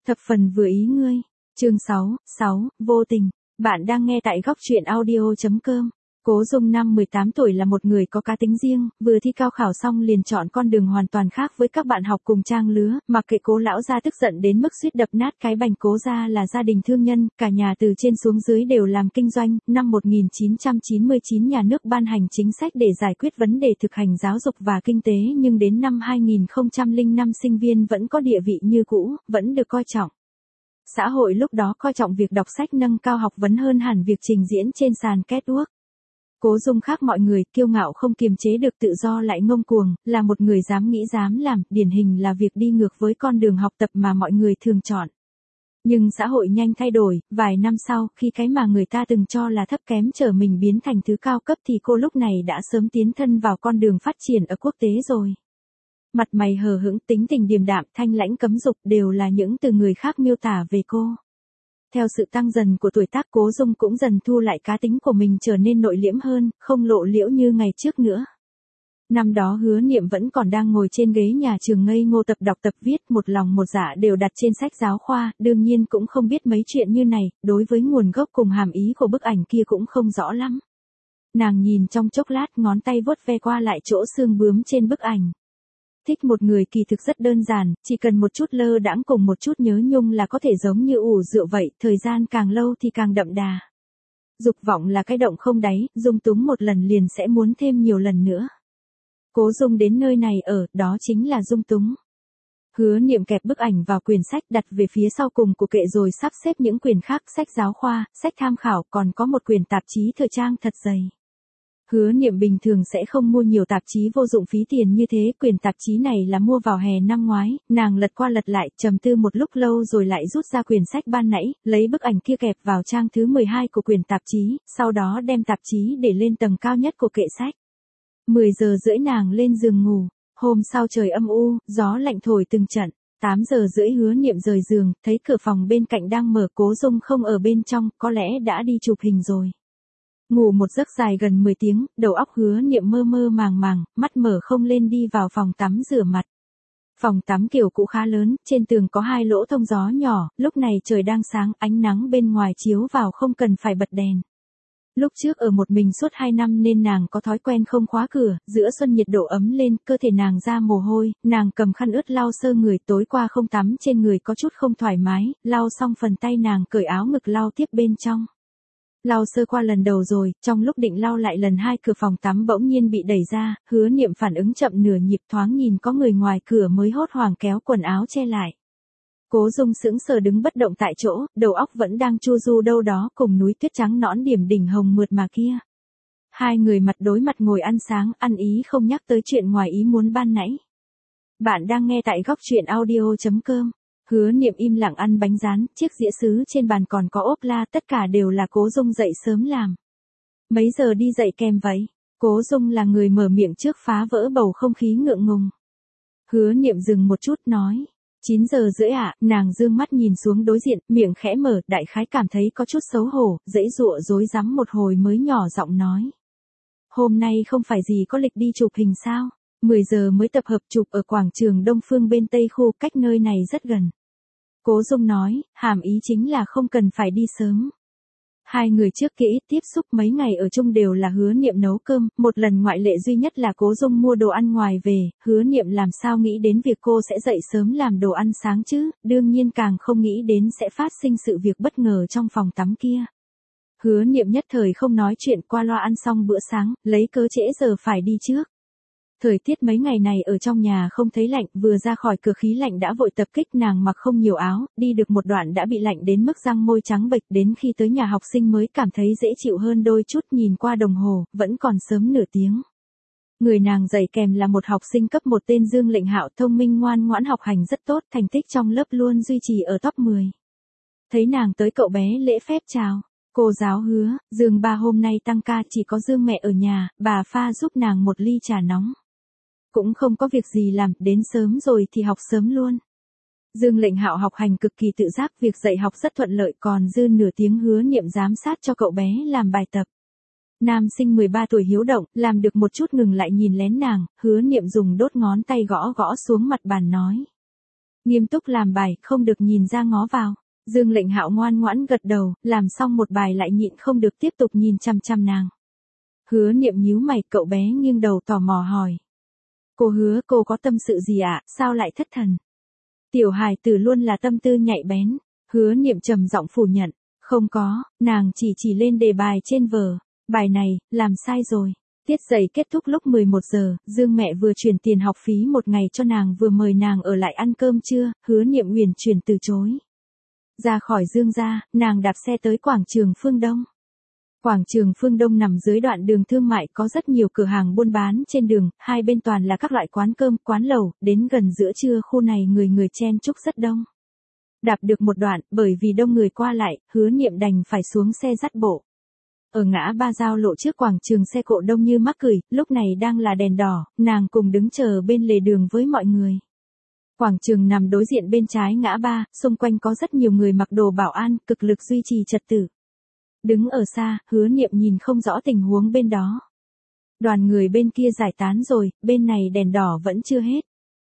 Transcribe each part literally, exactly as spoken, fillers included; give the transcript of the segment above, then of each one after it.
Thập phần vừa ý ngươi. Chương sáu, sáu, vô tình. Bạn đang nghe tại góc truyện audio chấm com. Cố Dung năm mười tám tuổi là một người có cá tính riêng, vừa thi cao khảo xong liền chọn con đường hoàn toàn khác với các bạn học cùng trang lứa, mặc kệ Cố lão gia tức giận đến mức suýt đập nát cái bành. Cố gia là gia đình thương nhân, cả nhà từ trên xuống dưới đều làm kinh doanh. Năm một nghìn chín trăm chín mươi chín nhà nước ban hành chính sách để giải quyết vấn đề thực hành giáo dục và kinh tế, nhưng đến năm hai nghìn không trăm lẻ năm sinh viên vẫn có địa vị như cũ, vẫn được coi trọng. Xã hội lúc đó coi trọng việc đọc sách nâng cao học vấn hơn hẳn việc trình diễn trên sàn catwalk. Cố Dung khác mọi người, kiêu ngạo không kiềm chế được, tự do lại ngông cuồng, là một người dám nghĩ dám làm, điển hình là việc đi ngược với con đường học tập mà mọi người thường chọn. Nhưng xã hội nhanh thay đổi, vài năm sau, khi cái mà người ta từng cho là thấp kém trở mình biến thành thứ cao cấp thì cô lúc này đã sớm tiến thân vào con đường phát triển ở quốc tế rồi. Mặt mày hờ hững, tính tình điềm đạm, thanh lãnh cấm dục đều là những từ người khác miêu tả về cô. Theo sự tăng dần của tuổi tác, Cố Dung cũng dần thu lại cá tính của mình, trở nên nội liễm hơn, không lộ liễu như ngày trước nữa. Năm đó Hứa Niệm vẫn còn đang ngồi trên ghế nhà trường ngây ngô tập đọc tập viết, một lòng một dạ đều đặt trên sách giáo khoa, đương nhiên cũng không biết mấy chuyện như này, đối với nguồn gốc cùng hàm ý của bức ảnh kia cũng không rõ lắm. Nàng nhìn trong chốc lát, ngón tay vuốt ve qua lại chỗ xương bướm trên bức ảnh. Thích một người kỳ thực rất đơn giản, chỉ cần một chút lơ đãng cùng một chút nhớ nhung là có thể giống như ủ rượu vậy, thời gian càng lâu thì càng đậm đà. Dục vọng là cái động không đáy, dung túng một lần liền sẽ muốn thêm nhiều lần nữa. Cố Dung đến nơi này ở, đó chính là dung túng. Hứa Niệm kẹp bức ảnh vào quyển sách đặt về phía sau cùng của kệ rồi sắp xếp những quyển khác, sách giáo khoa, sách tham khảo, còn có một quyển tạp chí thời trang thật dày. Hứa Niệm bình thường sẽ không mua nhiều tạp chí vô dụng phí tiền như thế, quyển tạp chí này là mua vào hè năm ngoái, nàng lật qua lật lại, trầm tư một lúc lâu rồi lại rút ra quyển sách ban nãy, lấy bức ảnh kia kẹp vào trang thứ mười hai của quyển tạp chí, sau đó đem tạp chí để lên tầng cao nhất của kệ sách. mười giờ rưỡi nàng lên giường ngủ, hôm sau trời âm u, gió lạnh thổi từng trận. tám giờ rưỡi Hứa Niệm rời giường, thấy cửa phòng bên cạnh đang mở, Cố Dung không ở bên trong, có lẽ đã đi chụp hình rồi. Ngủ một giấc dài gần mười tiếng, đầu óc Hứa Niệm mơ mơ màng màng, mắt mở không lên đi vào phòng tắm rửa mặt. Phòng tắm kiểu cũ khá lớn, trên tường có hai lỗ thông gió nhỏ, lúc này trời đang sáng, ánh nắng bên ngoài chiếu vào không cần phải bật đèn. Lúc trước ở một mình suốt hai năm nên nàng có thói quen không khóa cửa, giữa xuân nhiệt độ ấm lên, cơ thể nàng ra mồ hôi, nàng cầm khăn ướt lau sơ người, tối qua không tắm trên người có chút không thoải mái, lau xong phần tay nàng cởi áo ngực lau tiếp bên trong. Lau sơ qua lần đầu rồi, trong lúc định lau lại lần hai, cửa phòng tắm bỗng nhiên bị đẩy ra, Hứa Niệm phản ứng chậm nửa nhịp, thoáng nhìn có người ngoài cửa mới hốt hoảng kéo quần áo che lại. Cố Dung sững sờ đứng bất động tại chỗ, đầu óc vẫn đang chu du đâu đó cùng núi tuyết trắng nõn điểm đỉnh hồng mượt mà kia. Hai người mặt đối mặt ngồi ăn sáng, ăn ý không nhắc tới chuyện ngoài ý muốn ban nãy. Bạn đang nghe tại góc truyện audio chấm com. Hứa Niệm im lặng ăn bánh rán, chiếc dĩa sứ trên bàn còn có ốp la, tất cả đều là Cố Dung dậy sớm làm. Mấy giờ đi dậy kèm vậy? Cố Dung là người mở miệng trước, phá vỡ bầu không khí ngượng ngùng. Hứa Niệm dừng một chút nói, chín giờ rưỡi ạ, à, nàng dương mắt nhìn xuống đối diện, miệng khẽ mở, đại khái cảm thấy có chút xấu hổ, dãy dụa rối rắm một hồi mới nhỏ giọng nói. Hôm nay không phải gì có lịch đi chụp hình sao? mười giờ mới tập hợp chụp ở quảng trường Đông Phương bên Tây khu, cách nơi này rất gần. Cố Dung nói, hàm ý chính là không cần phải đi sớm. Hai người trước kia ít tiếp xúc, mấy ngày ở chung đều là Hứa Niệm nấu cơm, một lần ngoại lệ duy nhất là Cố Dung mua đồ ăn ngoài về, Hứa Niệm làm sao nghĩ đến việc cô sẽ dậy sớm làm đồ ăn sáng chứ, đương nhiên càng không nghĩ đến sẽ phát sinh sự việc bất ngờ trong phòng tắm kia. Hứa Niệm nhất thời không nói chuyện, qua loa ăn xong bữa sáng, lấy cớ trễ giờ phải đi trước. Thời tiết mấy ngày này ở trong nhà không thấy lạnh, vừa ra khỏi cửa khí lạnh đã vội tập kích, nàng mặc không nhiều áo, đi được một đoạn đã bị lạnh đến mức răng môi trắng bệch, đến khi tới nhà học sinh mới cảm thấy dễ chịu hơn đôi chút, nhìn qua đồng hồ, vẫn còn sớm nửa tiếng. Người nàng dạy kèm là một học sinh cấp một tên Dương Lệnh Hạo, thông minh ngoan ngoãn, học hành rất tốt, thành tích trong lớp luôn duy trì ở top mười. Thấy nàng tới, cậu bé lễ phép chào. Cô giáo Hứa, Dương ba hôm nay tăng ca, chỉ có Dương mẹ ở nhà, bà pha giúp nàng một ly trà nóng. Cũng không có việc gì làm, đến sớm rồi thì học sớm luôn. Dương Lệnh Hạo học hành cực kỳ tự giác, việc dạy học rất thuận lợi, còn dư nửa tiếng Hứa Niệm giám sát cho cậu bé làm bài tập. Nam sinh mười ba tuổi hiếu động, làm được một chút ngừng lại nhìn lén nàng, Hứa Niệm dùng đốt ngón tay gõ gõ xuống mặt bàn nói. Nghiêm túc làm bài, không được nhìn ra ngó vào. Dương Lệnh Hạo ngoan ngoãn gật đầu, làm xong một bài lại nhịn không được tiếp tục nhìn chăm chăm nàng. Hứa Niệm nhíu mày, cậu bé nghiêng đầu tò mò hỏi. Cô Hứa, cô có tâm sự gì ạ, à? Sao lại thất thần? Tiểu hài tử luôn là tâm tư nhạy bén. Hứa Niệm trầm giọng phủ nhận. Không có, nàng chỉ chỉ lên đề bài trên vở. Bài này, làm sai rồi. Tiết dạy kết thúc lúc mười một giờ, Dương mẹ vừa chuyển tiền học phí một ngày cho nàng vừa mời nàng ở lại ăn cơm trưa, Hứa Niệm uyển chuyển từ chối. Ra khỏi Dương gia, nàng đạp xe tới quảng trường Phương Đông. Quảng trường Phương Đông nằm dưới đoạn đường thương mại có rất nhiều cửa hàng buôn bán trên đường, hai bên toàn là các loại quán cơm, quán lẩu, đến gần giữa trưa khu này người người chen chúc rất đông. Đạp được một đoạn, bởi vì đông người qua lại, Hứa Niệm đành phải xuống xe dắt bộ. Ở ngã ba giao lộ trước quảng trường xe cộ đông như mắc cười, lúc này đang là đèn đỏ, nàng cùng đứng chờ bên lề đường với mọi người. Quảng trường nằm đối diện bên trái ngã ba, xung quanh có rất nhiều người mặc đồ bảo an, cực lực duy trì trật tự. Đứng ở xa, Hứa Niệm nhìn không rõ tình huống bên đó. Đoàn người bên kia giải tán rồi, bên này đèn đỏ vẫn chưa hết.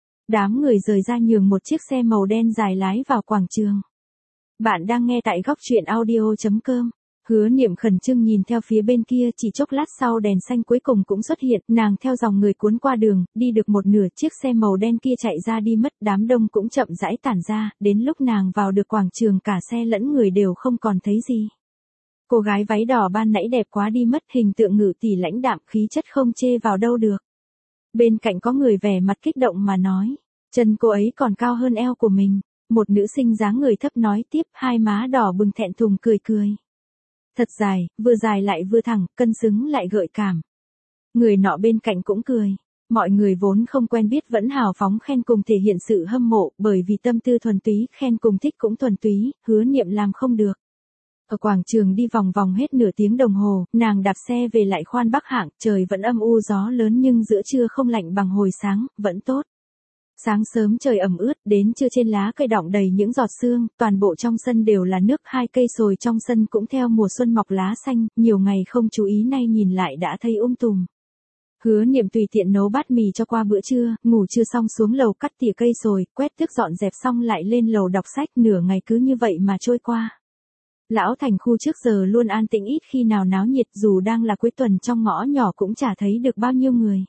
Đám người rời ra nhường một chiếc xe màu đen dài lái vào quảng trường. Bạn đang nghe tại góc truyện audio chấm com. Hứa Niệm khẩn trương nhìn theo phía bên kia, chỉ chốc lát sau đèn xanh cuối cùng cũng xuất hiện, nàng theo dòng người cuốn qua đường, đi được một nửa chiếc xe màu đen kia chạy ra đi mất, đám đông cũng chậm rãi tản ra, đến lúc nàng vào được quảng trường cả xe lẫn người đều không còn thấy gì. Cô gái váy đỏ ban nãy đẹp quá đi mất, hình tượng ngự tỷ lãnh đạm, khí chất không chê vào đâu được. Bên cạnh có người vẻ mặt kích động mà nói, chân cô ấy còn cao hơn eo của mình. Một nữ sinh dáng người thấp nói tiếp, hai má đỏ bừng thẹn thùng cười cười. Thật dài, vừa dài lại vừa thẳng, cân xứng lại gợi cảm. Người nọ bên cạnh cũng cười. Mọi người vốn không quen biết vẫn hào phóng khen cùng thể hiện sự hâm mộ, bởi vì tâm tư thuần túy, khen cùng thích cũng thuần túy, Hứa Niệm làm không được. Ở quảng trường đi vòng vòng hết nửa tiếng đồng hồ, nàng đạp xe về lại khoan Bắc Hạng, trời vẫn âm u gió lớn nhưng giữa trưa không lạnh bằng hồi sáng, vẫn tốt. Sáng sớm trời ẩm ướt, đến trưa trên lá cây đọng đầy những giọt sương, toàn bộ trong sân đều là nước, hai cây sồi trong sân cũng theo mùa xuân mọc lá xanh, nhiều ngày không chú ý nay nhìn lại đã thấy um tùm. Hứa Niệm tùy tiện nấu bát mì cho qua bữa trưa, ngủ trưa xong xuống lầu cắt tỉa cây sồi, quét tước dọn dẹp xong lại lên lầu đọc sách, nửa ngày cứ như vậy mà trôi qua. Lão thành khu trước giờ luôn an tĩnh ít khi nào náo nhiệt, dù đang là cuối tuần trong ngõ nhỏ cũng chả thấy được bao nhiêu người.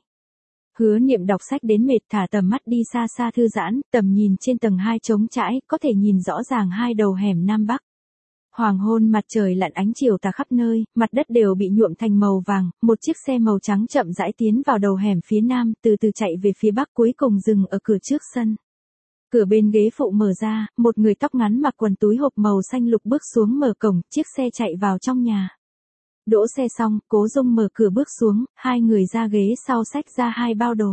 Hứa Niệm đọc sách đến mệt thả tầm mắt đi xa xa thư giãn, tầm nhìn trên tầng hai trống trải, có thể nhìn rõ ràng hai đầu hẻm Nam Bắc. Hoàng hôn mặt trời lặn ánh chiều tà khắp nơi, mặt đất đều bị nhuộm thành màu vàng, một chiếc xe màu trắng chậm rãi tiến vào đầu hẻm phía Nam, từ từ chạy về phía Bắc cuối cùng dừng ở cửa trước sân. Cửa bên ghế phụ mở ra, một người tóc ngắn mặc quần túi hộp màu xanh lục bước xuống mở cổng, chiếc xe chạy vào trong nhà. Đỗ xe xong, Cố Dung mở cửa bước xuống, hai người ra ghế sau xách ra hai bao đồ.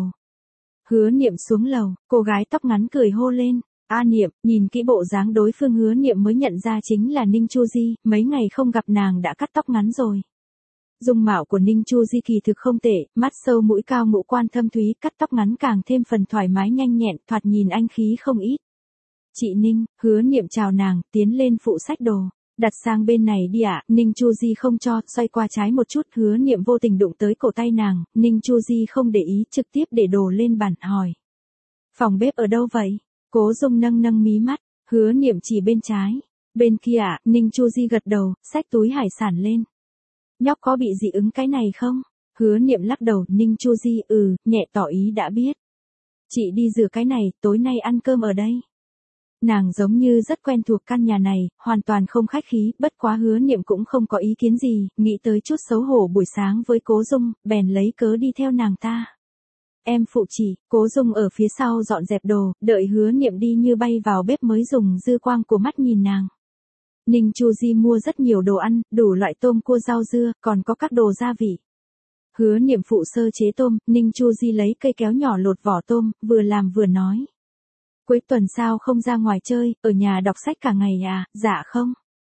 Hứa Niệm xuống lầu, cô gái tóc ngắn cười hô lên, "A Niệm", nhìn kỹ bộ dáng đối phương Hứa Niệm mới nhận ra chính là Ninh Chu Di, mấy ngày không gặp nàng đã cắt tóc ngắn rồi. Dung mạo của Ninh Chu Di kỳ thực không tệ, mắt sâu mũi cao ngũ quan thâm thúy, cắt tóc ngắn càng thêm phần thoải mái nhanh nhẹn, thoạt nhìn anh khí không ít. "Chị Ninh", Hứa Niệm chào nàng, tiến lên phụ xách đồ. "Đặt sang bên này đi ạ." Ninh Chu Di không cho, xoay qua trái một chút, Hứa Niệm vô tình đụng tới cổ tay nàng, Ninh Chu Di không để ý, trực tiếp để đồ lên bàn, hỏi. "Phòng bếp ở đâu vậy?" Cố Dung nâng nâng mí mắt, Hứa Niệm chỉ bên trái. "Bên kia ạ." Ninh Chu Di gật đầu, xách túi hải sản lên. "Nhóc có bị dị ứng cái này không?" Hứa Niệm lắc đầu, Ninh Chu Di ừ, nhẹ tỏ ý đã biết. "Chị đi rửa cái này, tối nay ăn cơm ở đây." Nàng giống như rất quen thuộc căn nhà này, hoàn toàn không khách khí, bất quá Hứa Niệm cũng không có ý kiến gì, nghĩ tới chút xấu hổ buổi sáng với Cố Dung, bèn lấy cớ đi theo nàng ta. "Em phụ chỉ." Cố Dung ở phía sau dọn dẹp đồ, đợi Hứa Niệm đi như bay vào bếp mới dùng dư quang của mắt nhìn nàng. Ninh Chu Di mua rất nhiều đồ ăn, đủ loại tôm cua rau dưa, còn có các đồ gia vị. Hứa Niệm phụ sơ chế tôm, Ninh Chu Di lấy cây kéo nhỏ lột vỏ tôm, vừa làm vừa nói. "Cuối tuần sao không ra ngoài chơi, ở nhà đọc sách cả ngày à?" "Dạ không."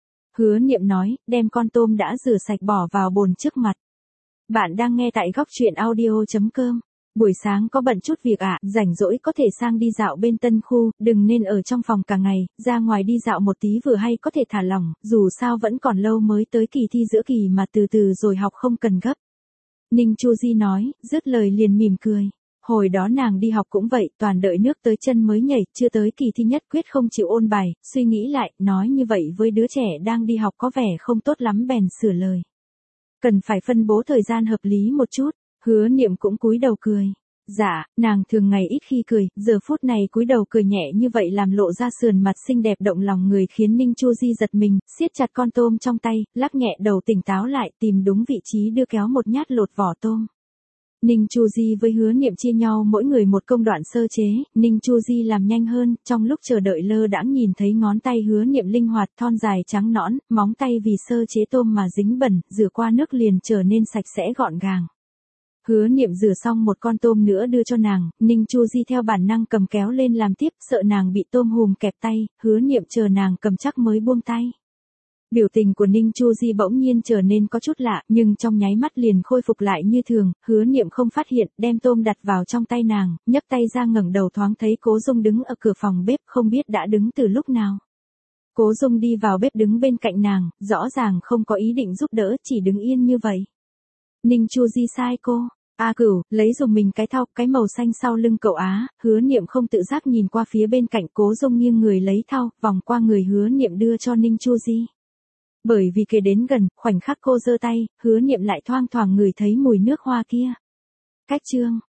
Hứa Niệm nói, đem con tôm đã rửa sạch bỏ vào bồn trước mặt. Bạn đang nghe tại góc truyện audio chấm com. Buổi sáng có bận chút việc ạ, à, rảnh rỗi có thể sang đi dạo bên Tân Khu, đừng nên ở trong phòng cả ngày, ra ngoài đi dạo một tí vừa hay có thể thả lỏng, dù sao vẫn còn lâu mới tới kỳ thi giữa kỳ mà từ từ rồi học không cần gấp. Ninh Chu Di nói, dứt lời liền mỉm cười. Hồi đó nàng đi học cũng vậy, toàn đợi nước tới chân mới nhảy, chưa tới kỳ thi nhất quyết không chịu ôn bài, suy nghĩ lại, nói như vậy với đứa trẻ đang đi học có vẻ không tốt lắm bèn sửa lời. Cần phải phân bố thời gian hợp lý một chút, Hứa Niệm cũng cúi đầu cười. Dạ, nàng thường ngày ít khi cười, giờ phút này cúi đầu cười nhẹ như vậy làm lộ ra sườn mặt xinh đẹp động lòng người khiến Ninh Chu Di giật mình, siết chặt con tôm trong tay, lắc nhẹ đầu tỉnh táo lại tìm đúng vị trí đưa kéo một nhát lột vỏ tôm. Ninh Chu Di với Hứa Niệm chia nhau mỗi người một công đoạn sơ chế, Ninh Chu Di làm nhanh hơn, trong lúc chờ đợi lơ đãng nhìn thấy ngón tay Hứa Niệm linh hoạt thon dài trắng nõn, móng tay vì sơ chế tôm mà dính bẩn, rửa qua nước liền trở nên sạch sẽ gọn gàng. Hứa Niệm rửa xong một con tôm nữa đưa cho nàng, Ninh Chu Di theo bản năng cầm kéo lên làm tiếp, sợ nàng bị tôm hùm kẹp tay, Hứa Niệm chờ nàng cầm chắc mới buông tay. Biểu tình của Ninh Chu Di bỗng nhiên trở nên có chút lạ, nhưng trong nháy mắt liền khôi phục lại như thường, Hứa Niệm không phát hiện, đem tôm đặt vào trong tay nàng, nhấc tay ra ngẩng đầu thoáng thấy Cố Dung đứng ở cửa phòng bếp, không biết đã đứng từ lúc nào. Cố Dung đi vào bếp đứng bên cạnh nàng, rõ ràng không có ý định giúp đỡ, chỉ đứng yên như vậy. Ninh Chu Di sai cô. A Cửu, lấy dùm mình cái thau, cái màu xanh sau lưng cậu Á, Hứa Niệm không tự giác nhìn qua phía bên cạnh, Cố Dung nghiêng người lấy thau, vòng qua người Hứa Niệm đưa cho Ninh Chu Di. Bởi vì kề đến gần, khoảnh khắc cô giơ tay, Hứa Niệm lại thoang thoảng ngửi thấy mùi nước hoa kia. Cách chương